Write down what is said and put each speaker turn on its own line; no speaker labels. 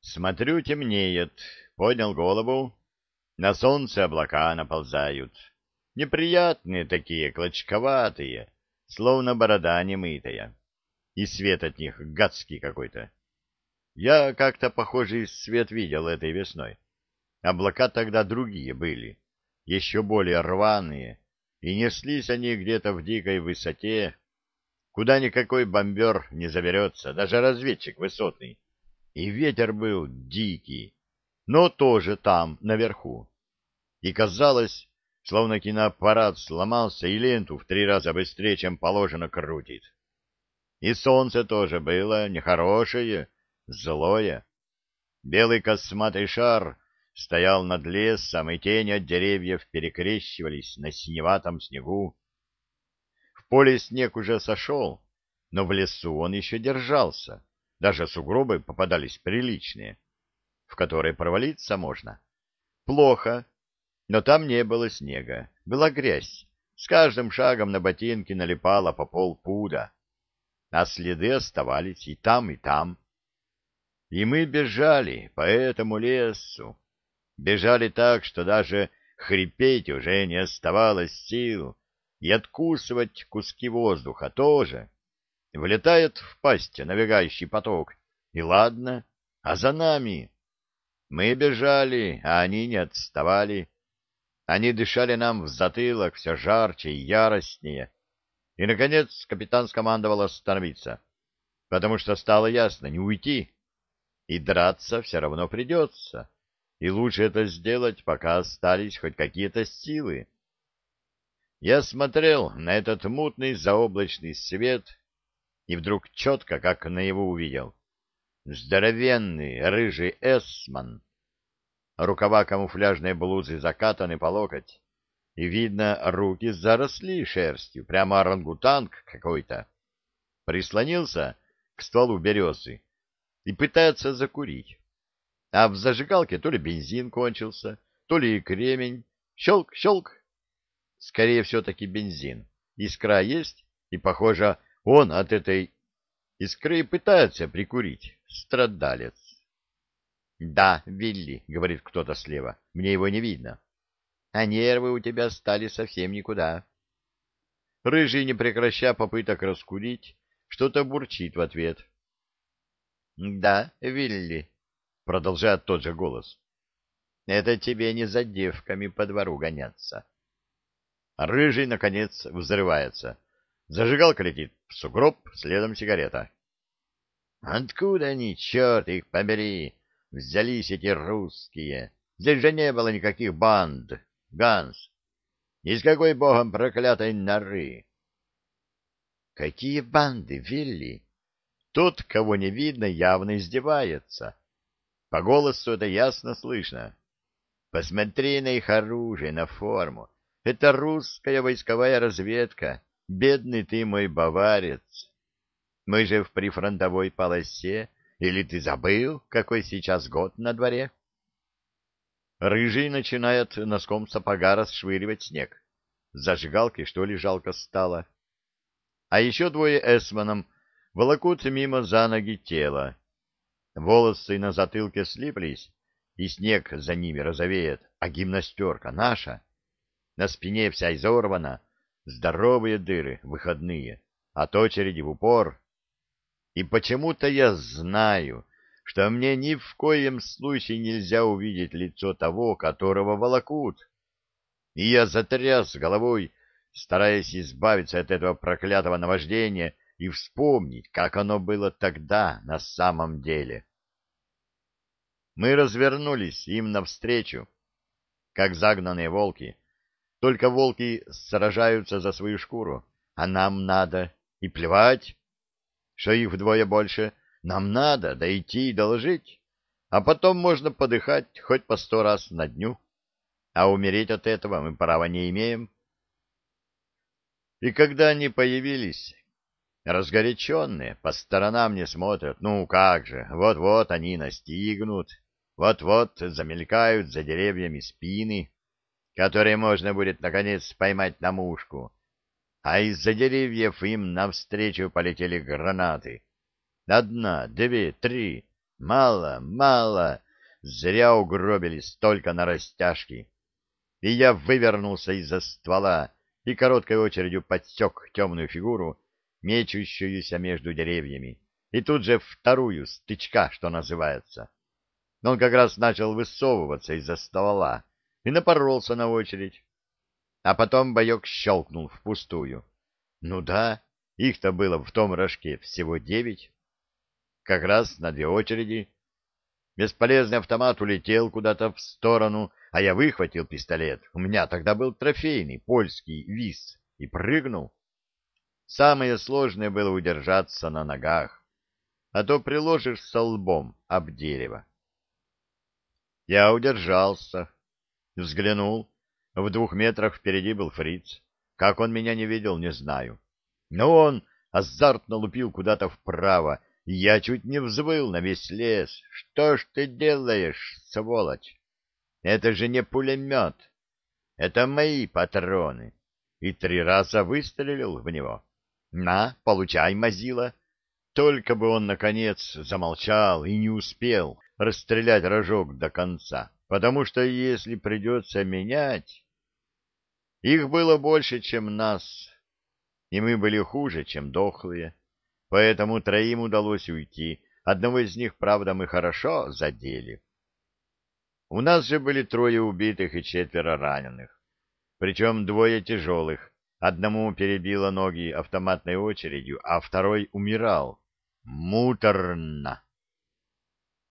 Смотрю, темнеет. Поднял голову. На солнце облака наползают. Неприятные такие, клочковатые, словно борода немытая. И свет от них гадский какой-то. Я как-то похожий свет видел этой весной. Облака тогда другие были, еще более рваные, и неслись они где-то в дикой высоте, куда никакой бомбер не заберется, даже разведчик высотный. И ветер был дикий, но тоже там, наверху. И казалось, словно киноаппарат сломался и ленту в 3 раза быстрее, чем положено, крутит. И солнце тоже было нехорошее, злое. Белый косматый шар стоял над лесом, и тени от деревьев перекрещивались на синеватом снегу. В поле снег уже сошел, но в лесу он еще держался. Даже сугробы попадались приличные, в которые провалиться можно. Плохо, но там не было снега, была грязь. С каждым шагом на ботинки налипало по полпуда, а следы оставались и там, и там. И мы бежали по этому лесу. Бежали так, что даже хрипеть уже не оставалось сил, и откусывать куски воздуха тоже. Влетает в пасть набегающий поток, и ладно, а за нами? Мы бежали, а они не отставали. Они дышали нам в затылок все жарче и яростнее. И, наконец, капитан скомандовал остановиться, потому что стало ясно, не уйти. И драться все равно придется. И лучше это сделать, пока остались хоть какие-то силы. Я смотрел на этот мутный заоблачный свет и вдруг четко, как наяву, увидел. Здоровенный рыжий эсман. Рукава камуфляжной блузы закатаны по локоть. И видно, руки заросли шерстью, прямо орангутанг какой-то. Прислонился к стволу березы и пытается закурить. А в зажигалке то ли бензин кончился, то ли кремень. Щелк, щелк. Скорее все-таки бензин. Искра есть, и, похоже, он от этой искры пытается прикурить. Страдалец. — Да, Вилли, — говорит кто-то слева, — мне его не видно. — А нервы у тебя стали совсем никуда. Рыжий, не прекращая попыток раскурить, что-то бурчит в ответ. — Да, Вилли, — продолжает тот же голос, — это тебе не за девками по двору гоняться. Рыжий, наконец, взрывается. Зажигалка летит в сугроб, следом сигарета. — Откуда они, черт их побери, взялись эти русские? Здесь же не было никаких банд, Ганс. Из какой богом проклятой норы? — Какие банды, Вилли? Тот, кого не видно, явно издевается. По голосу это ясно слышно. Посмотри на их оружие, на форму. Это русская войсковая разведка. Бедный ты мой баварец. Мы же в прифронтовой полосе. Или ты забыл, какой сейчас год на дворе? Рыжий начинает носком сапога расшвыривать снег. Зажигалки, что ли, жалко стало. А еще двое эсманом волокут мимо за ноги тело. Волосы на затылке слиплись, и снег за ними розовеет, а гимнастерка наша. На спине вся изорвана, здоровые дыры, выходные, от очереди в упор. И почему-то я знаю, что мне ни в коем случае нельзя увидеть лицо того, которого волокут. И я затряс головой, стараясь избавиться от этого проклятого наваждения и вспомнить, как оно было тогда на самом деле. Мы развернулись им навстречу, как загнанные волки. Только волки сражаются за свою шкуру, а нам надо, и плевать, что их вдвое больше, нам надо дойти и доложить, а потом можно подыхать хоть по 100 раз на дню, а умереть от этого мы права не имеем. И когда они появились, разгоряченные, по сторонам не смотрят, ну как же, вот-вот они настигнут, вот-вот замелькают за деревьями спины, которые можно будет, наконец, поймать на мушку, а из-за деревьев им навстречу полетели гранаты. 1, 2, 3, Мало, мало, зря угробили столько на растяжки. И я вывернулся из-за ствола и короткой очередью подсек темную фигуру, мечущуюся между деревьями, и тут же вторую, с тычка, что называется. Он как раз начал высовываться из-за ствола и напоролся на очередь. А потом боек щелкнул впустую. Ну да, их-то было в том рожке всего 9. Как раз на 2 очереди. Бесполезный автомат улетел куда-то в сторону, а я выхватил пистолет. У меня тогда был трофейный польский ВИС и прыгнул. Самое сложное было удержаться на ногах, а то приложишься лбом об дерево. Я удержался, взглянул. В 2 метрах впереди был фриц. Как он меня не видел, не знаю. Но он азартно лупил куда-то вправо, и я чуть не взвыл на весь лес. Что ж ты делаешь, сволочь? Это же не пулемет. Это мои патроны. И 3 раза выстрелил в него. На, получай, мазила. Только бы он, наконец, замолчал и не успел расстрелять рожок до конца, потому что если придется менять... Их было больше, чем нас, и мы были хуже, чем дохлые, поэтому 3 удалось уйти. Одного из них, правда, мы хорошо задели. У нас же были 3 убитых и 4 раненых, причем 2 тяжелых. Одному перебило ноги автоматной очередью, а второй умирал. Муторно.